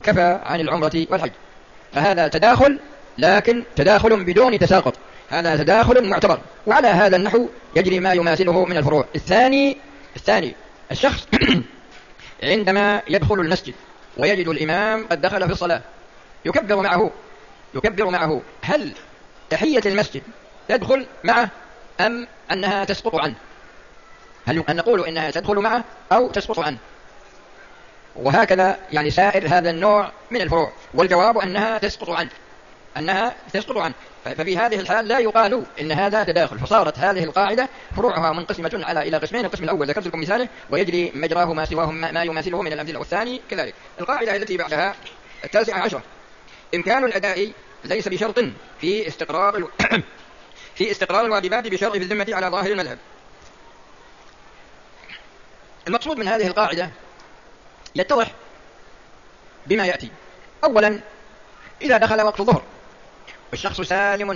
كفى عن العمرة والحج. فهذا تداخل، لكن تداخل بدون تساقط، هذا تداخل معتبر، وعلى هذا النحو يجري ما يماثله من الفروع. الثاني الشخص عندما يدخل المسجد ويجد الإمام قد دخل في الصلاة يكبر معه، هل تحية المسجد تدخل معه أم أنها تسقط عنه؟ هل أن نقول إنها تدخل معه أو تسقط عنه؟ وهكذا يعني سائر هذا النوع من الفروع، والجواب أنها تسقط عنه. ففي هذه الحال لا يقال إن هذا تداخل، فصارت هذه القاعدة فروعها منقسمة إلى قسمين. القسم الأول ذكرت لكم مثاله ويجري مجراه ما سواه ما يماثله من الأمثلة، والثاني كذلك. القاعدة التي بعدها 19، إمكان الأداء ليس بشرط في استقرار الواجبات بشرع في الذمة على ظاهر المذهب. المقصود من هذه القاعدة يتضح بما يأتي. أولا، إذا دخل وقت الظهر والشخص سالم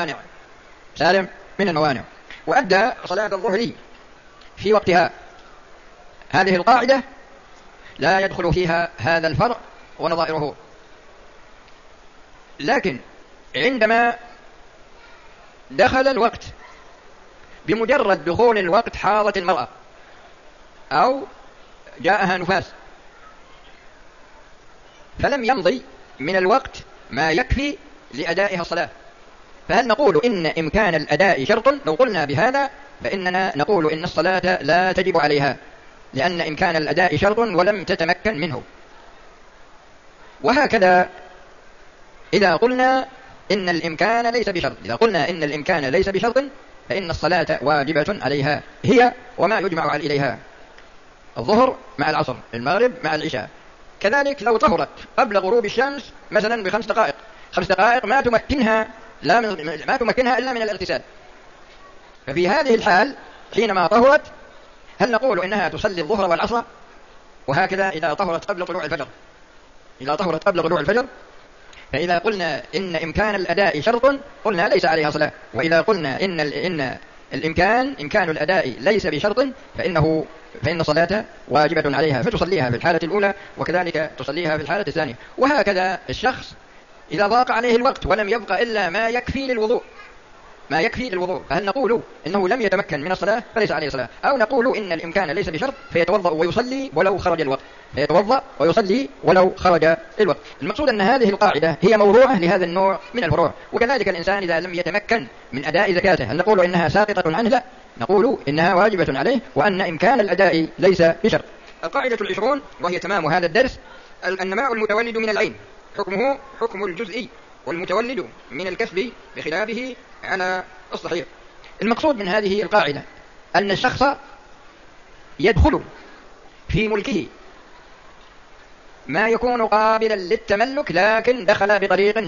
من الموانع وأدى صلاة الظهر في وقتها، هذه القاعدة لا يدخل فيها هذا الفرع ونظائره. لكن عندما دخل الوقت بمجرد دخول الوقت حاضت المرأة أو جاءها نفاس فلم يمضي من الوقت ما يكفي لأدائها الصلاة، فهل نقول إن إمكان الأداء شرط؟ لو قلنا بهذا فإننا نقول إن الصلاة لا تجب عليها، لأن إمكان الأداء شرط ولم تتمكن منه. وهكذا إذا قلنا إن الإمكان ليس بشرط، فإن الصلاة واجبة عليها، هي وما يجمع إليها، الظهر مع العصر، المغرب مع العشاء. كذلك لو طهرت قبل غروب الشمس مثلا ب5 دقائق، 5 دقائق ما تمكنها إلا من الاغتسال، ففي هذه الحال حينما طهرت هل نقول إنها تصلي الظهر والعصر؟ وهكذا إذا طهرت قبل طلوع الفجر، فإذا قلنا إن إمكان الأداء شرط قلنا ليس عليها صلاة، وإذا قلنا إن إمكان الأداء ليس بشرط فإن الصلاة واجبة عليها، فتصليها في الحالة الأولى وكذلك تصليها في الحالة الثانية. وهكذا الشخص إذا ضاق عليه الوقت ولم يبقى إلا ما يكفي للوضوء، فهل نقول إنه لم يتمكن من الصلاة فليس عليه صلاة، أو نقول إن الإمكان ليس بشرط فيتوضأ ويصلي ولو خرج الوقت. المقصود أن هذه القاعدة هي موضوعة لهذا النوع من الفروع. وكذلك الإنسان إذا لم يتمكن من أداء زكاته هل نقول إنها ساقطة عنه؟ لا، نقول إنها واجبة عليه، وأن إمكان الأداء ليس بشرط. القاعدة 20 وهي تمام هذا الدرس: النماء المتولد من العين حكمه حكم الجزء، والمتولد من الكسب بخلافه على الصحيح. المقصود من هذه القاعدة أن الشخص يدخل في ملكه ما يكون قابلا للتملك، لكن دخل بطريق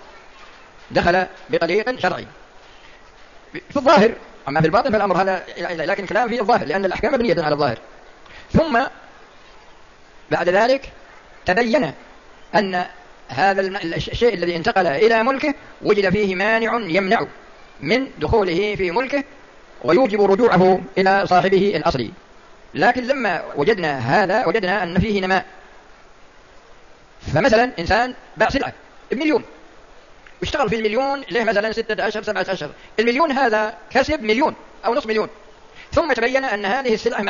شرعي في الظاهر. أما في الباطن فالأمر هذا، لكن كلام في الظاهر لأن الأحكام مبنية على الظاهر. ثم بعد ذلك تبين أن هذا الشيء الذي انتقل إلى ملكه وجد فيه مانع يمنع من دخوله في ملكه ويوجب رجوعه إلى صاحبه الأصلي. لكن لما وجدنا أن فيه نماء، فمثلا إنسان باع سلعة ب1,000,000 واشتغل في 1,000,000 له مثلا 6 أشهر 7 أشهر، 1,000,000 هذا كسب 1,000,000 أو نصف مليون، ثم تبين أن هذه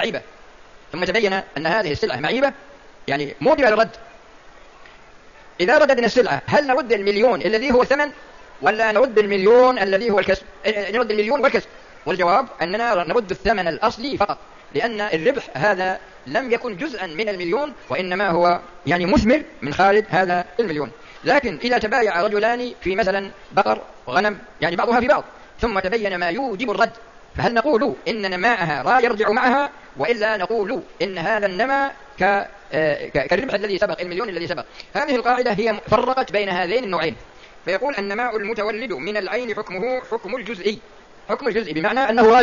السلعة معيبة، يعني موجبة للرد. إذا رددنا السلعة هل نرد 1,000,000 الذي هو الثمن ولا نرد 1,000,000 الذي هو الكسب؟ نرد 1,000,000 والكسب. والجواب أننا نرد الثمن الأصلي فقط، لأن الربح هذا لم يكن جزءا من 1,000,000 وإنما هو يعني مثمر من خارج هذا 1,000,000. لكن إذا تبايع رجلان في مثلا بقر وغنم يعني بعضها في بعض ثم تبين ما يوجب الرد، فهل نقول إن نماءها لا يرجع معها، وإلا نقول إن هذا النماء كالربح الذي سبق 1,000,000 الذي سبق؟ هذه القاعدة هي فرقت بين هذين النوعين، فيقول النماء المتولد من العين حكمه حكم الجزء، بمعنى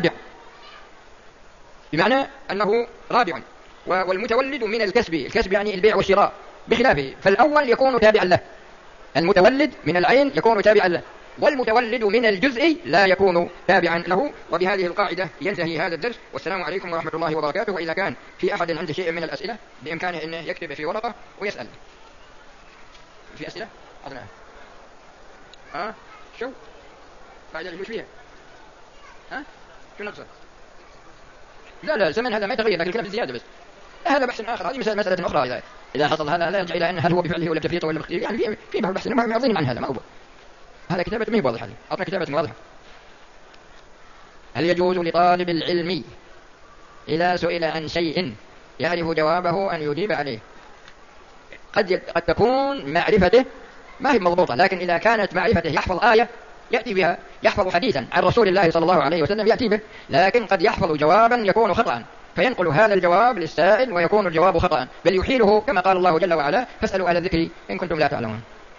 أنه رابع، والمتولد من الكسب يعني البيع والشراء بخلافه، فالأول يكون تابعا له، المتولد من العين يكون تابعا له، والمتولد من الجزء لا يكون تابعا له. وبهذه القاعدة ينتهي هذا الدرس، والسلام عليكم ورحمة الله وبركاته. وإذا كان في أحد عنده شيء من الأسئلة بإمكانه أنه يكتب في ورقة ويسأل. في أسئلة أظنها شو بعد اللي فيها شو نقصد؟ لا الزمن هذا ما يتغير، لكن الكلام زيادة بس. هذا بحث آخر، هذه مسألة أخرى. إذا حصل هذا لا يرجع إلى أن هل هو بفعله ولا بتفريطه ولا باختياره، يعني في بحث معظم عن هذا، ما هو هذا كتابة ما هي واضحة. أعطنا كتابة واضحة. هل يجوز لطالب العلم إذا سئل عن شيء يعرف جوابه أن يجيب عليه؟ قد تكون معرفته ما هي مضبوطة، لكن إذا كانت معرفته يحفظ آية يأتي بها، يحفظ حديثا عن رسول الله صلى الله عليه وسلم يأتي به، لكن قد يحفظ جوابا يكون خطأ فينقل هذا الجواب للسائل ويكون الجواب خطأ، بل يحيله كما قال الله جل وعلا: فاسألوا أهل الذكر إن كنتم لا تعلمون.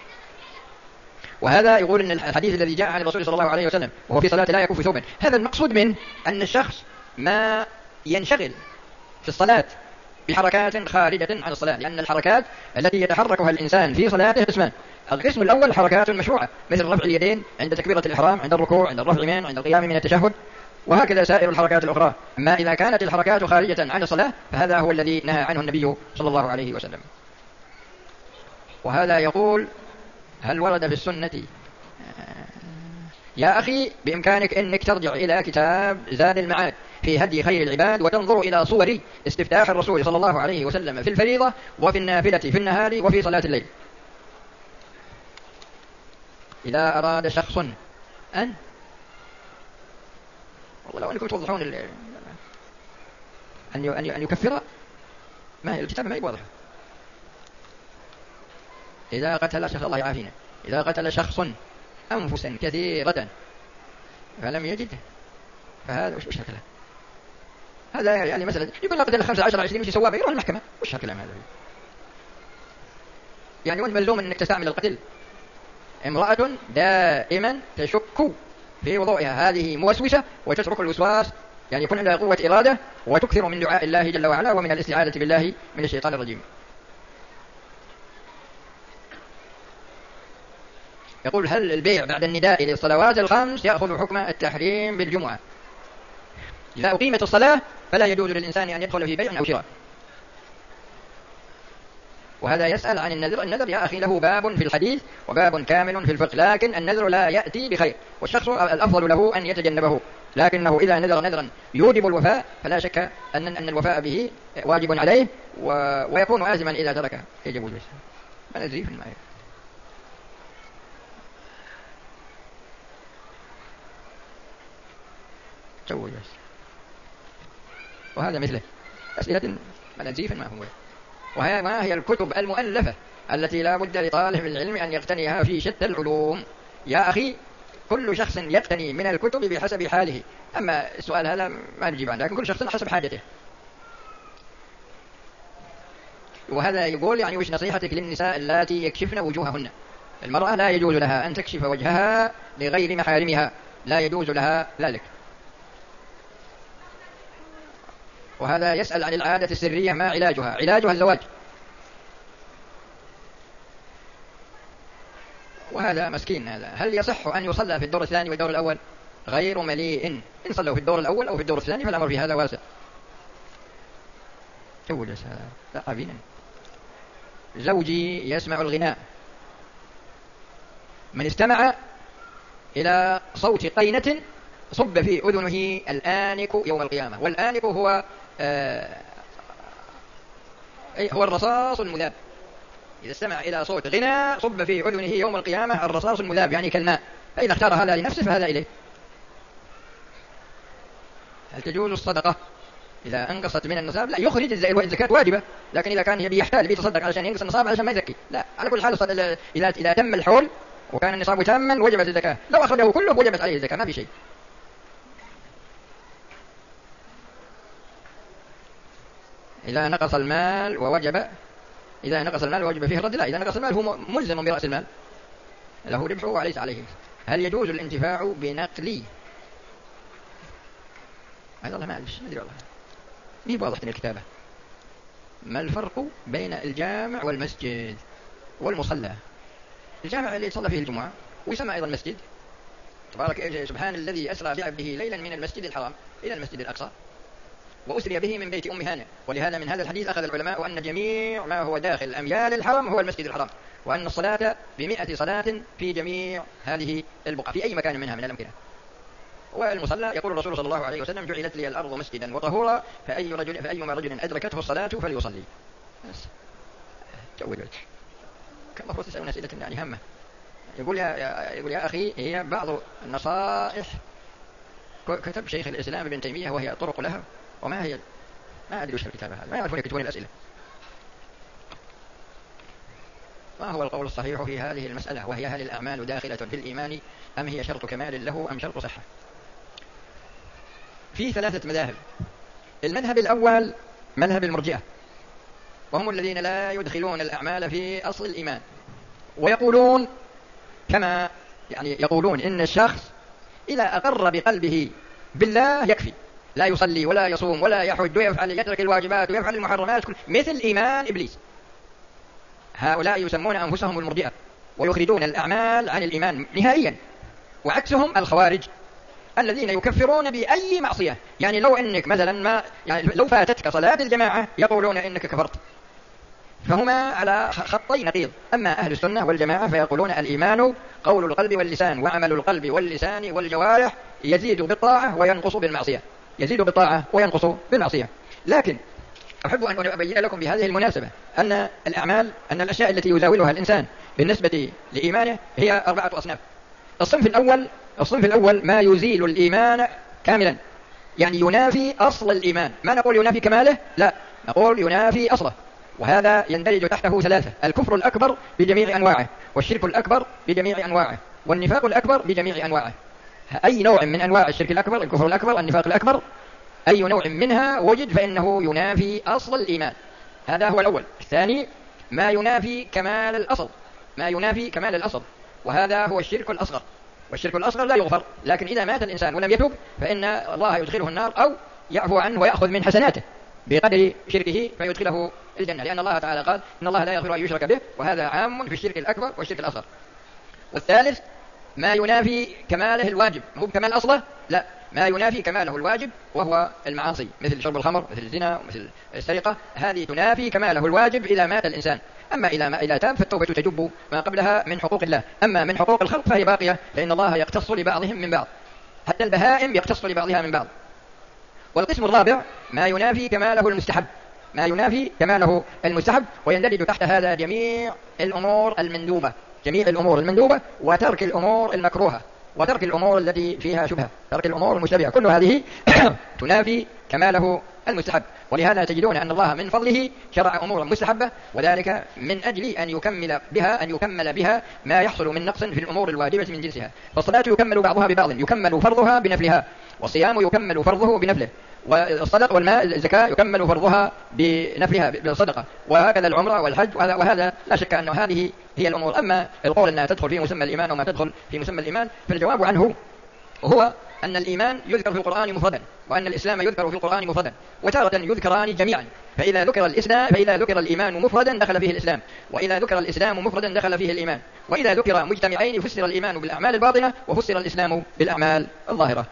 وهذا يقول أن الحديث الذي جاء عن الرسول صلى الله عليه وسلم وهو في صلاة لا يكف ثوبا، هذا المقصود منه أن الشخص ما ينشغل في الصلاة بحركات خارجة عن الصلاة، لأن الحركات التي يتحركها الإنسان في صلاته قسمان: القسم الأول حركات مشروعة مثل رفع اليدين عند تكبيرة الإحرام، عند الركوع، عند الرفع عند القيام من التشهد، وهكذا سائر الحركات الأخرى. أما إذا كانت الحركات خارجة عن الصلاة فهذا هو الذي نهى عنه النبي صلى الله عليه وسلم. وهذا يقول: هل ورد في السنة؟ يا أخي بإمكانك أنك ترجع إلى كتاب زاد المعاد في هدي خير العباد وتنظر إلى صور استفتاح الرسول صلى الله عليه وسلم في الفريضة وفي النافلة في النهار وفي صلاة الليل. إذا أراد شخص أن والله لو أنكم توضحون أن يكفر، ما هي الكتاب ما يواضح. إذا قتل شخص، الله يعافينا، إذا قتل شخص أنفسا كثيرة فلم يجد فهذا وش هكذا؟ هذا يعني مثلا يقول لا قتل 15 20 مش سواه يروح المحكمة، وش هالكلام هذا؟ يعني وانت ملزوم انك تستعمل القتل. امرأة دائما تشك في وضوئها، هذه موسوسة وتترك الوسواس، يعني يكون عندها قوة إرادة وتكثر من دعاء الله جل وعلا ومن الاستعاذة بالله من الشيطان الرجيم. يقول: هل البيع بعد النداء للصلوات الخمس يأخذ حكم التحريم بالجمعة؟ إذا أقيمت الصلاة فلا يجوز للإنسان أن يدخل في بيع أو شراء. وهذا يسأل عن النذر. النذر يا أخي له باب في الحديث وباب كامل في الفقه، لكن النذر لا يأتي بخير، والشخص الأفضل له أن يتجنبه، لكنه إذا نذر نذرا يوجب الوفاء فلا شك أن الوفاء به واجب عليه ويكون آثما إذا تركه. يجب الوفاء. ما ندري في المعرفة. سوي بس. وهذا مثله أسئلة منازيف ما هو. وما هي الكتب المؤلفة التي لا بد لطالب العلم أن يقتنيها في شتى العلوم؟ يا أخي كل شخص يقتني من الكتب بحسب حاله، أما السؤال هذا ما نجيب عنه، لكن كل شخص حسب حاجته. وهذا يقول يعني وش نصيحتك للنساء اللاتي يكشفن وجوههن؟ المرأة لا يجوز لها أن تكشف وجهها لغير محارمها، لا يجوز لها ذلك. وهذا يسأل عن العادة السرية ما علاجها؟ علاجها الزواج. وهذا مسكين هذا. هل يصح أن يصلى في الدور الثاني والدور الأول غير مليء؟ إن صلوا في الدور الأول أو في الدور الثاني فالأمر في هذا واسع. تولس هذا لا عبينا. زوجي يسمع الغناء، من استمع إلى صوت قينة صب في أذنه الآنك يوم القيامة. والآنك هو هو الرصاص المذاب. إذا استمع إلى صوت غنى صب في أذنه يوم القيامة الرصاص المذاب، يعني كالماء، فإن اختار هذا لنفسه فهذا إليه. هل تجوز الصدقة إذا أنقصت من النصاب؟ لا، يخرج الزكاة واجبة، لكن إذا كان يحتاج يتصدق علشان ينقص النصاب علشان ما يزكي، لا. على كل حال إذا تم الحول وكان النصاب تاما وجبت الزكاة، لو أخرجه كله وجبت عليه الزكاة، ما في شيء. إذا نقص المال ووجب فيه الرد، لا. إذا نقص المال هو ملزم برأس المال، له ربحه وليس عليه. هل يجوز الانتفاع بنقل؟ هذا الله ما أعرف، ما أدري والله، مي واضح من الكتابة. ما الفرق بين الجامع والمسجد والمصلى؟ الجامع اللي يصلى فيه الجمعة ويسمى أيضا مسجد. تبارك سبحان الذي أسرى بعبده ليلا من المسجد الحرام إلى المسجد الأقصى وأسري به من بيت أم هانئ. ولهذا من هذا الحديث أخذ العلماء أن جميع ما هو داخل أميال الحرم هو المسجد الحرام، وأن الصلاة ب100 صلاة في جميع هذه البقع في أي مكان منها من الأمكنة. والمصلى يقول الرسول صلى الله عليه وسلم جعلت لي الأرض مسجدا وطهورا فأيما رجل أدركته الصلاة فليصلي. كم مفروض تسألون أسئلة يعني هامة. يقول يا أخي هي بعض النصائح كتب شيخ الإسلام ابن تيمية وهي طرق لها، وما هي ما أدري وش الكتاب هذا، ما يعرفون يكتبون الأسئلة. ما هو القول الصحيح في هذه المسألة وهي هل الأعمال داخلة في الإيمان أم هي شرط كمال له أم شرط صحة؟ في 3 مذاهب. المذهب الأول مذهب المرجئة، وهم الذين لا يدخلون الأعمال في أصل الإيمان، ويقولون كما يقولون إن الشخص إذا أقر بقلبه بالله يكفي، لا يصلي ولا يصوم ولا يحج ويفعل يترك الواجبات ويفعل المحرمات مثل إيمان إبليس. هؤلاء يسمون أنفسهم المرجئة ويخرجون الأعمال عن الإيمان نهائيا، وعكسهم الخوارج الذين يكفرون بأي معصية. يعني لو أنك مثلا لو فاتتك صلاة الجماعة يقولون إنك كفرت، فهما على خطي نقيض. أما أهل السنة والجماعة فيقولون الإيمان قول القلب واللسان وعمل القلب واللسان والجوارح، يزيد بالطاعة وينقص بالمعصية، يزيد بالطاعة وينقص بالمعصية. لكن أحب أن أبين لكم بهذه المناسبة أن الأعمال، أن الأشياء التي يزاولها الإنسان بالنسبة لإيمانه هي 4 أصناف. الصنف الأول ما يزيل الإيمان كاملا، يعني ينافي أصل الإيمان. ما نقول ينافي كماله، لا، نقول ينافي أصله، وهذا يندرج تحته 3: الكفر الأكبر بجميع أنواعه، والشرك الأكبر بجميع أنواعه، والنفاق الأكبر بجميع أنواعه. أي نوع من أنواع الشرك الأكبر، الكفر الأكبر، النفاق الأكبر، أي نوع منها وجد فإنه ينافي أصل الإيمان. هذا هو الأول. الثاني ما ينافي كمال الأصل، ما ينافي كمال الأصل، وهذا هو الشرك الأصغر. والشرك الأصغر لا يغفر، لكن إذا مات الإنسان ولم يتوب فإن الله يدخله النار أو يعفو عنه ويأخذ من حسناته بقدر شركه فيدخله الجنة، لأن الله تعالى قال إن الله لا يغفر أن يشرك به، وهذا عام في الشرك الأكبر والشرك الأصغر. والثالث ما ينافي كماله الواجب، مو كمال أصله، لا، ما ينافي كماله الواجب، وهو المعاصي مثل شرب الخمر، مثل الزنا، مثل السرقة. هذه تنافي كماله الواجب إذا مات الإنسان. أما إذا تاب فالتوبة تجب ما قبلها من حقوق الله. أما من حقوق الخلق فهي باقية، لأن الله يقتص لبعضهم من بعض، حتى البهائم يقتص لبعضها من بعض. والقسم الرابع ما ينافي كماله المستحب، ما ينافي كماله المستحب، ويندرج تحت هذا جميع الأمور المندوبة، جميع الأمور المندوبة، وترك الأمور المكروهة، وترك الأمور التي فيها شبهة، ترك الأمور المشتبهة، كل هذه تنافي كماله المستحب. ولهذا تجدون أن الله من فضله شرع أمورا مستحبة، وذلك من أجل أن يكمل بها ما يحصل من نقص في الأمور الواجبة من جنسها. فالصلاة يكمل بعضها ببعض، يكمل فرضها بنفلها، والصيام يكمل فرضه بنفله، والصدقة والماء الزكاة يكمل فرضها بنفلها بالصدقة، وهكذا العمرة والحج. وهذا لا شك أن هذه هي الأمور. أما القول أنها تدخل في مسمى الإيمان وما تدخل في مسمى الإيمان، فالجواب عنه هو أن الإيمان يذكر في القرآن مفردا، وأن الإسلام يذكر في القرآن مفردا، وتارة يذكران جميعا. فإذا ذكر الإيمان مفردا دخل فيه الإسلام، وإذا ذكر الإسلام مفردا دخل فيه الإيمان، وإذا ذكر مجتمعين فسر الإيمان بالأعمال الباطنة وفسر الإسلام بالأعمال الظاهرة.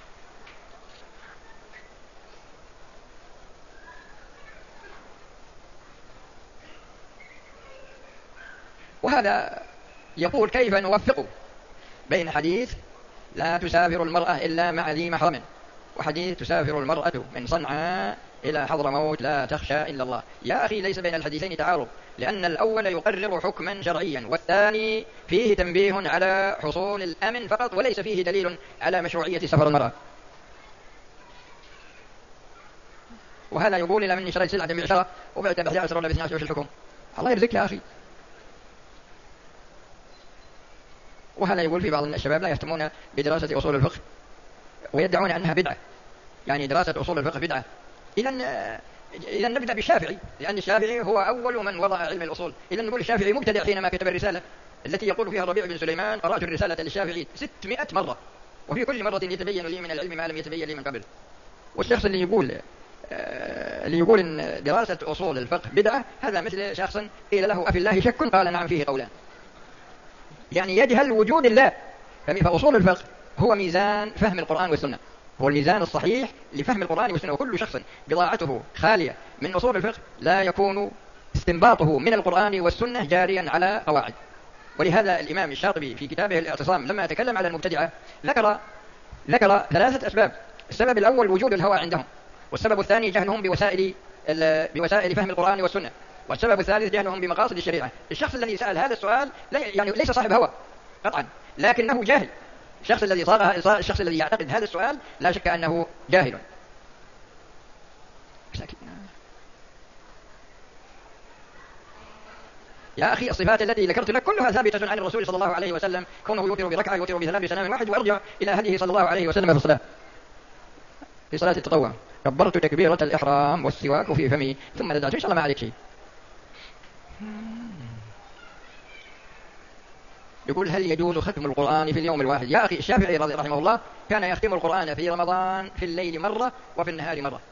وهذا يقول كيف نوفق بين حديث لا تسافر المرأة إلا مع ذي محرم، وحديث تسافر المرأة من صنعاء إلى حضرموت لا تخشى إلا الله. يا أخي ليس بين الحديثين تعارض، لأن الأول يقرر حكما شرعيا، والثاني فيه تنبيه على حصول الأمن فقط، وليس فيه دليل على مشروعية سفر المرأة. وهذا يقول إلى مني شريت سلعة بعشرة وبعت ب11 ولا ب12 وش الحكم؟ الله يرزقك يا أخي. وهذا يقول في بعض الشباب لا يهتمون بدراسة أصول الفقه ويدعون أنها بدعة، يعني دراسة أصول الفقه بدعة. إذا نبدأ بالشافعي، لأن الشافعي هو أول من وضع علم الأصول. إذا نقول الشافعي مبتدع حينما كتب الرسالة التي يقول فيها الربيع بن سليمان قرأت الرسالة للشافعي 600 مرة، وفي كل مرة يتبين لي من العلم ما لم يتبين لي من قبل. والشخص اللي يقول إن دراسة أصول الفقه بدعة، هذا مثل شخص قيل له أفي الله شك قال نعم فيه قولان، يعني يجهل وجود الله. فأصول الفقه هو ميزان فهم القرآن والسنة، هو الميزان الصحيح لفهم القرآن والسنة. وكل شخص بضاعته خالية من أصول الفقه لا يكون استنباطه من القرآن والسنة جاريا على قواعد. ولهذا الإمام الشاطبي في كتابه الاعتصام لما تكلم على المبتدعة ذكر 3 أسباب. السبب الأول وجود الهوى عندهم، والسبب الثاني جهلهم بوسائل فهم القرآن والسنة، والسبب الثالث جهلهم بمقاصد الشريعة. الشخص الذي سأل هذا السؤال يعني ليس صاحب هوى قطعا، لكنه جاهل. الشخص الذي يعتقد هذا السؤال لا شك أنه جاهل. يا أخي الصفات التي ذكرت لك كلها ثابتة عن الرسول صلى الله عليه وسلم، كونه يوتر بركعة يوتر بسلام بسلام واحد، وأرجع إلى هديه صلى الله عليه وسلم في صلاة التطوع: كبرت تكبيرة الإحرام والسواك في فمي ثم دعت. إن شاء الله ما عليك شيء. يقول: هل يجوز ختم القرآن في اليوم الواحد؟ يا أخي الشافعي رحمه الله كان يختم القرآن في رمضان في الليل مرة وفي النهار مرة.